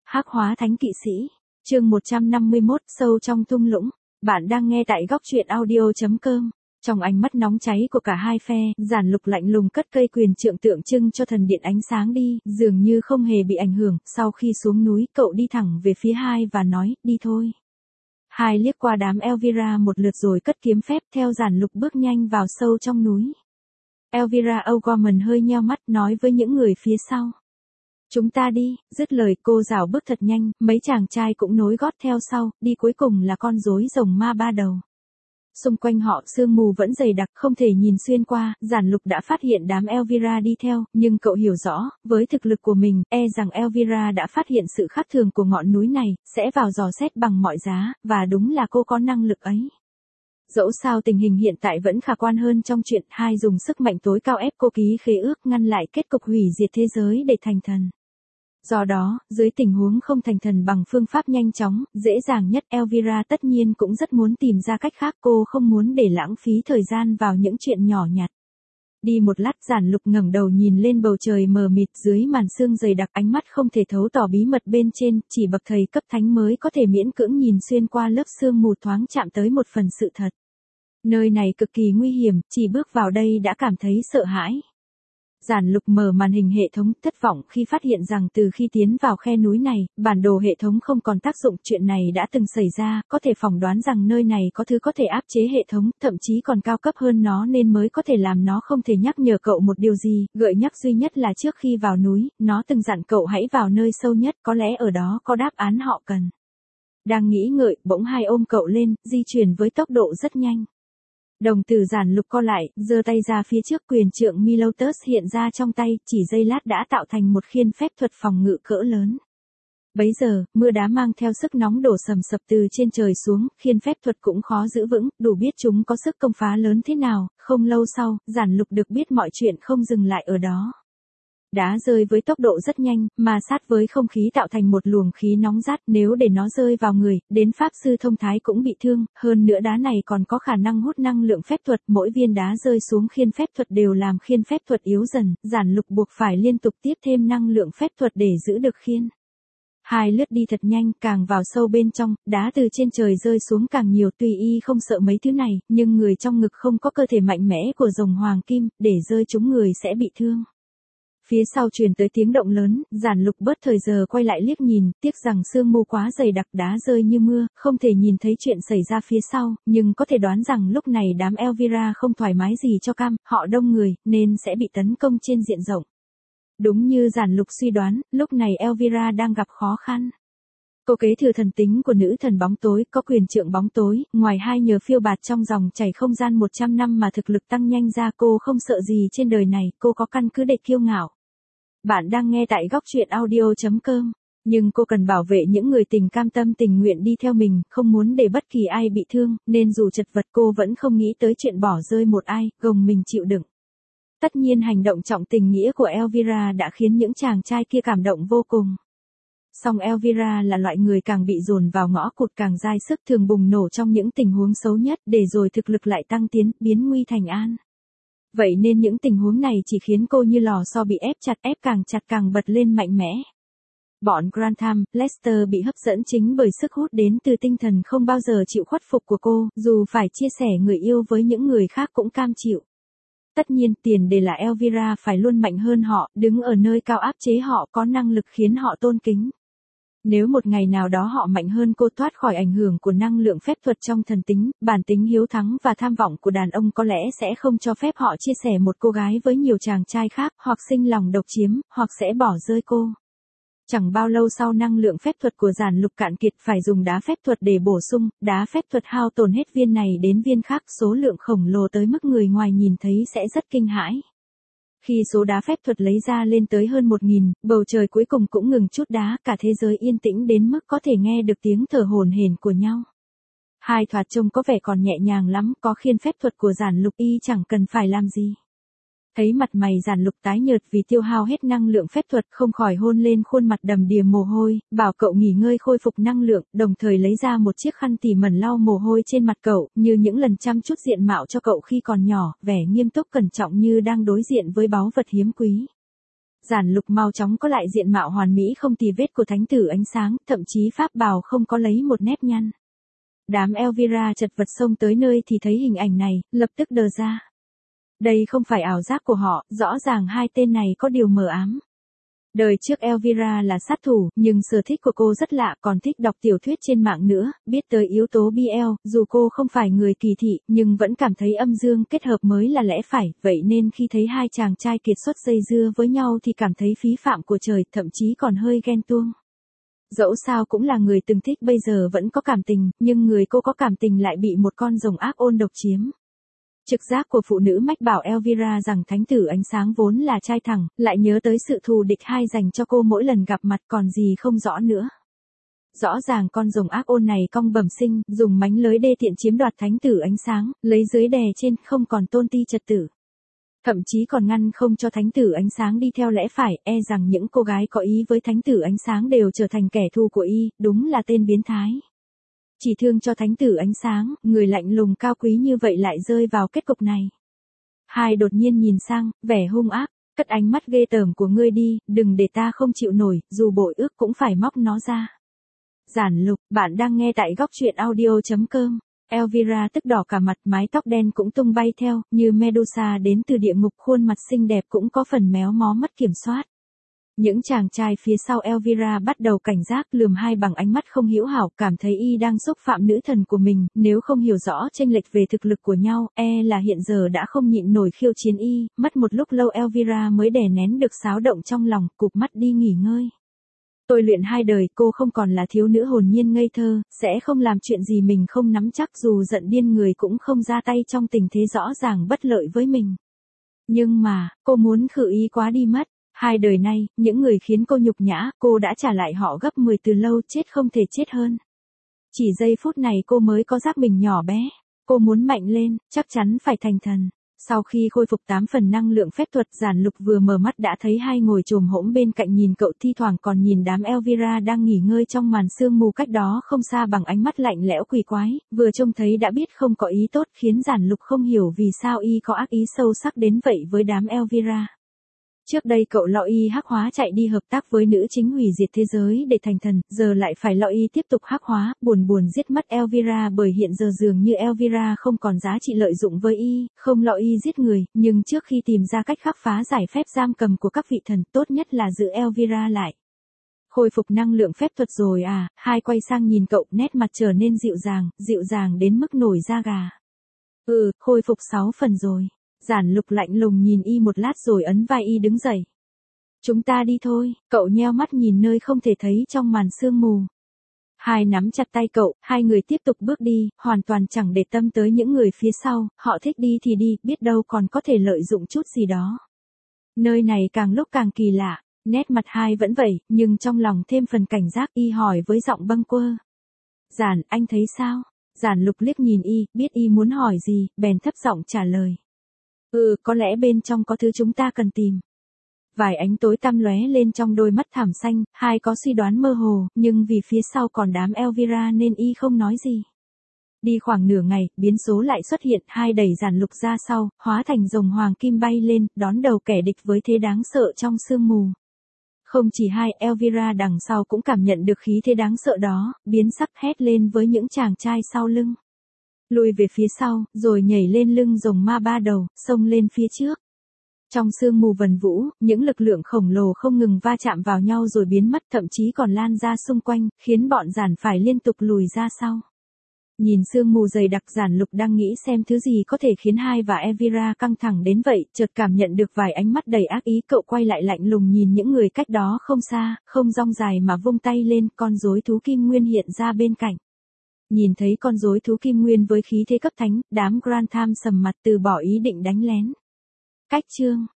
Hắc hóa thánh kỵ sĩ, chương 151, sâu trong thung lũng. Bạn đang nghe tại góc truyện audio.com. Trong ánh mắt nóng cháy của cả hai phe, Giản Lục lạnh lùng cất cây quyền trượng tượng trưng cho thần điện ánh sáng đi, dường như không hề bị ảnh hưởng. Sau khi xuống núi, cậu đi thẳng về phía Hai và nói, đi thôi. Hai liếc qua đám Elvira một lượt rồi cất kiếm phép theo Giản Lục bước nhanh vào sâu trong núi. Elvira O'Gorman hơi nheo mắt nói với những người phía sau. Chúng ta đi, dứt lời cô rảo bước thật nhanh, mấy chàng trai cũng nối gót theo sau, đi cuối cùng là con rối rồng ma ba đầu. Xung quanh họ sương mù vẫn dày đặc không thể nhìn xuyên qua, Giản Lục đã phát hiện đám Elvira đi theo, nhưng cậu hiểu rõ, với thực lực của mình, rằng Elvira đã phát hiện sự khác thường của ngọn núi này, sẽ vào dò xét bằng mọi giá, và đúng là cô có năng lực ấy. Dẫu sao tình hình hiện tại vẫn khả quan hơn trong chuyện Hai dùng sức mạnh tối cao ép cô ký khế ước ngăn lại kết cục hủy diệt thế giới để thành thần. Do đó, dưới tình huống không thành thần bằng phương pháp nhanh chóng, dễ dàng nhất, Elvira tất nhiên cũng rất muốn tìm ra cách khác, cô không muốn để lãng phí thời gian vào những chuyện nhỏ nhặt. Đi một lát, Giản Lục ngẩng đầu nhìn lên bầu trời mờ mịt dưới màn sương dày đặc, ánh mắt không thể thấu tỏ bí mật bên trên, chỉ bậc thầy cấp thánh mới có thể miễn cưỡng nhìn xuyên qua lớp sương mù thoáng chạm tới một phần sự thật. Nơi này cực kỳ nguy hiểm, chỉ bước vào đây đã cảm thấy sợ hãi. Giản Lục mở màn hình hệ thống, thất vọng khi phát hiện rằng từ khi tiến vào khe núi này, bản đồ hệ thống không còn tác dụng. Chuyện này đã từng xảy ra, có thể phỏng đoán rằng nơi này có thứ có thể áp chế hệ thống, thậm chí còn cao cấp hơn nó nên mới có thể làm nó không thể nhắc nhở cậu một điều gì. Gợi nhắc duy nhất là trước khi vào núi, nó từng dặn cậu hãy vào nơi sâu nhất, có lẽ ở đó có đáp án họ cần. Đang nghĩ ngợi, bỗng Hai ôm cậu lên, di chuyển với tốc độ rất nhanh. Đồng tử Giản Lục co lại, giơ tay ra phía trước, quyền trượng Milotus hiện ra trong tay, chỉ giây lát đã tạo thành một khiên phép thuật phòng ngự cỡ lớn. Bấy giờ, mưa đá mang theo sức nóng đổ sầm sập từ trên trời xuống, khiên phép thuật cũng khó giữ vững, đủ biết chúng có sức công phá lớn thế nào. Không lâu sau, Giản Lục được biết mọi chuyện không dừng lại ở đó. Đá rơi với tốc độ rất nhanh, mà sát với không khí tạo thành một luồng khí nóng rát, nếu để nó rơi vào người, đến pháp sư thông thái cũng bị thương, hơn nữa đá này còn có khả năng hút năng lượng phép thuật, mỗi viên đá rơi xuống khiên phép thuật đều làm khiên phép thuật yếu dần, Giản Lục buộc phải liên tục tiếp thêm năng lượng phép thuật để giữ được khiên. Hai lướt đi thật nhanh, càng vào sâu bên trong, đá từ trên trời rơi xuống càng nhiều, tùy y không sợ mấy thứ này, nhưng người trong ngực không có cơ thể mạnh mẽ của rồng hoàng kim, để rơi trúng người sẽ bị thương. Phía sau truyền tới tiếng động lớn, Giản Lục bớt thời giờ quay lại liếc nhìn, tiếc rằng sương mù quá dày đặc, đá rơi như mưa, không thể nhìn thấy chuyện xảy ra phía sau, nhưng có thể đoán rằng lúc này đám Elvira không thoải mái gì cho cam, họ đông người, nên sẽ bị tấn công trên diện rộng. Đúng như Giản Lục suy đoán, lúc này Elvira đang gặp khó khăn. Cô kế thừa thần tính của nữ thần bóng tối, có quyền trượng bóng tối, ngoài Hai nhờ phiêu bạt trong dòng chảy không gian 100 năm mà thực lực tăng nhanh ra, cô không sợ gì trên đời này, cô có căn cứ để kiêu ngạo. Bạn đang nghe tại góc truyện audio.com, nhưng cô cần bảo vệ những người tình cam tâm tình nguyện đi theo mình, không muốn để bất kỳ ai bị thương, nên dù chật vật cô vẫn không nghĩ tới chuyện bỏ rơi một ai, gồng mình chịu đựng. Tất nhiên hành động trọng tình nghĩa của Elvira đã khiến những chàng trai kia cảm động vô cùng. Song Elvira là loại người càng bị dồn vào ngõ cụt càng dai sức, thường bùng nổ trong những tình huống xấu nhất, để rồi thực lực lại tăng tiến, biến nguy thành an. Vậy nên những tình huống này chỉ khiến cô như lò xo bị ép chặt càng bật lên mạnh mẽ. Bọn Grantham, Lester bị hấp dẫn chính bởi sức hút đến từ tinh thần không bao giờ chịu khuất phục của cô, dù phải chia sẻ người yêu với những người khác cũng cam chịu. Tất nhiên tiền đề là Elvira phải luôn mạnh hơn họ, đứng ở nơi cao áp chế họ, có năng lực khiến họ tôn kính. Nếu một ngày nào đó họ mạnh hơn cô, thoát khỏi ảnh hưởng của năng lượng phép thuật trong thần tính, bản tính hiếu thắng và tham vọng của đàn ông có lẽ sẽ không cho phép họ chia sẻ một cô gái với nhiều chàng trai khác, hoặc sinh lòng độc chiếm, hoặc sẽ bỏ rơi cô. Chẳng bao lâu sau năng lượng phép thuật của Giản Lục cạn kiệt, phải dùng đá phép thuật để bổ sung, đá phép thuật hao tổn hết viên này đến viên khác, số lượng khổng lồ tới mức người ngoài nhìn thấy sẽ rất kinh hãi. Khi số đá phép thuật lấy ra lên tới hơn 1000, bầu trời cuối cùng cũng ngừng chút đá, cả thế giới yên tĩnh đến mức có thể nghe được tiếng thở hổn hển của nhau. Hai thoạt trông có vẻ còn nhẹ nhàng lắm, có khiên phép thuật của Giản Lục y chẳng cần phải làm gì. Thấy mặt mày Giản Lục tái nhợt vì tiêu hao hết năng lượng phép thuật, không khỏi hôn lên khuôn mặt đầm đìa mồ hôi, bảo cậu nghỉ ngơi khôi phục năng lượng, đồng thời lấy ra một chiếc khăn tỉ mẩn lau mồ hôi trên mặt cậu, như những lần chăm chút diện mạo cho cậu khi còn nhỏ, vẻ nghiêm túc cẩn trọng như đang đối diện với báu vật hiếm quý. Giản Lục mau chóng có lại diện mạo hoàn mỹ không tì vết của thánh tử ánh sáng, thậm chí pháp bào không có lấy một nếp nhăn. Đám Elvira chật vật xông tới nơi thì thấy hình ảnh này, lập tức đờ ra. Đây không phải ảo giác của họ, rõ ràng hai tên này có điều mờ ám. Đời trước Elvira là sát thủ, nhưng sở thích của cô rất lạ, còn thích đọc tiểu thuyết trên mạng nữa, biết tới yếu tố BL, dù cô không phải người kỳ thị, nhưng vẫn cảm thấy âm dương kết hợp mới là lẽ phải, vậy nên khi thấy hai chàng trai kiệt xuất dây dưa với nhau thì cảm thấy phí phạm của trời, thậm chí còn hơi ghen tuông. Dẫu sao cũng là người từng thích bây giờ vẫn có cảm tình, nhưng người cô có cảm tình lại bị một con rồng ác ôn độc chiếm. Trực giác của phụ nữ mách bảo Elvira rằng thánh tử ánh sáng vốn là trai thẳng, lại nhớ tới sự thù địch hai dành cho cô mỗi lần gặp mặt còn gì không rõ nữa. Rõ ràng con rồng ác ôn này cong bẩm sinh, dùng mánh lới đê tiện chiếm đoạt thánh tử ánh sáng, lấy dưới đè trên, không còn tôn ti trật tự. Thậm chí còn ngăn không cho thánh tử ánh sáng đi theo lẽ phải, e rằng những cô gái có ý với thánh tử ánh sáng đều trở thành kẻ thù của y, đúng là tên biến thái. Chỉ thương cho thánh tử ánh sáng, người lạnh lùng cao quý như vậy lại rơi vào kết cục này. Hai đột nhiên nhìn sang, vẻ hung ác, cất ánh mắt ghê tởm của ngươi đi, đừng để ta không chịu nổi, dù bội ước cũng phải móc nó ra. Giản Lục, bạn đang nghe tại góc truyện audio.com. Elvira tức đỏ cả mặt, mái tóc đen cũng tung bay theo, như Medusa đến từ địa ngục, khuôn mặt xinh đẹp cũng có phần méo mó mất kiểm soát. Những chàng trai phía sau Elvira bắt đầu cảnh giác, lườm hai bằng ánh mắt không hữu hảo, cảm thấy y đang xúc phạm nữ thần của mình, nếu không hiểu rõ chênh lệch về thực lực của nhau, e là hiện giờ đã không nhịn nổi khiêu chiến y, mất một lúc lâu Elvira mới đè nén được xáo động trong lòng, cụp mắt đi nghỉ ngơi. Tôi luyện hai đời, cô không còn là thiếu nữ hồn nhiên ngây thơ, sẽ không làm chuyện gì mình không nắm chắc, dù giận điên người cũng không ra tay trong tình thế rõ ràng bất lợi với mình. Nhưng mà, cô muốn khử ý quá đi mất. Hai đời nay, những người khiến cô nhục nhã, cô đã trả lại họ gấp 10 từ lâu, chết không thể chết hơn. Chỉ giây phút này cô mới có giác mình nhỏ bé. Cô muốn mạnh lên, chắc chắn phải thành thần. Sau khi khôi phục 8 phần năng lượng phép thuật, Giản Lục vừa mở mắt đã thấy hai ngồi chồm hổm bên cạnh nhìn cậu, thi thoảng còn nhìn đám Elvira đang nghỉ ngơi trong màn sương mù cách đó không xa bằng ánh mắt lạnh lẽo quỷ quái, vừa trông thấy đã biết không có ý tốt, khiến Giản Lục không hiểu vì sao y có ác ý sâu sắc đến vậy với đám Elvira. Trước đây cậu lo y hắc hóa chạy đi hợp tác với nữ chính hủy diệt thế giới để thành thần, giờ lại phải lo y tiếp tục hắc hóa, buồn giết mất Elvira, bởi hiện giờ dường như Elvira không còn giá trị lợi dụng với y, không lo y giết người, nhưng trước khi tìm ra cách khắc phá giải phép giam cầm của các vị thần, tốt nhất là giữ Elvira lại. Khôi phục năng lượng phép thuật rồi à? Hai quay sang nhìn cậu, nét mặt trở nên dịu dàng đến mức nổi da gà. Khôi phục 6 phần rồi. Giản Lục lạnh lùng nhìn y một lát rồi ấn vai y đứng dậy. Chúng ta đi thôi, cậu nheo mắt nhìn nơi không thể thấy trong màn sương mù. Hai nắm chặt tay cậu, hai người tiếp tục bước đi, hoàn toàn chẳng để tâm tới những người phía sau, họ thích đi thì đi, biết đâu còn có thể lợi dụng chút gì đó. Nơi này càng lúc càng kỳ lạ, nét mặt hai vẫn vậy, nhưng trong lòng thêm phần cảnh giác, y hỏi với giọng bâng quơ. Giản, anh thấy sao? Giản Lục liếc nhìn y, biết y muốn hỏi gì, bèn thấp giọng trả lời. Có lẽ bên trong có thứ chúng ta cần tìm. Vài ánh tối tăm lóe lên trong đôi mắt thảm xanh, hai có suy đoán mơ hồ, nhưng vì phía sau còn đám Elvira nên y không nói gì. Đi khoảng nửa ngày, biến số lại xuất hiện, hai đẩy Giản Lục ra sau, hóa thành rồng hoàng kim bay lên, đón đầu kẻ địch với thế đáng sợ trong sương mù. Không chỉ hai, Elvira đằng sau cũng cảm nhận được khí thế đáng sợ đó, biến sắc hét lên với những chàng trai sau lưng. Lùi về phía sau, rồi nhảy lên lưng rồng ma ba đầu, xông lên phía trước. Trong sương mù vần vũ, những lực lượng khổng lồ không ngừng va chạm vào nhau rồi biến mất, thậm chí còn lan ra xung quanh, khiến bọn Giản phải liên tục lùi ra sau. Nhìn sương mù dày đặc, Giản Lục đang nghĩ xem thứ gì có thể khiến hai và Elvira căng thẳng đến vậy, chợt cảm nhận được vài ánh mắt đầy ác ý, cậu quay lại lạnh lùng nhìn những người cách đó không xa, không rong dài mà vung tay lên, con rối thú kim nguyên hiện ra bên cạnh. Nhìn thấy con rối thú kim nguyên với khí thế cấp thánh, đám Grantham sầm mặt từ bỏ ý định đánh lén. Cách chương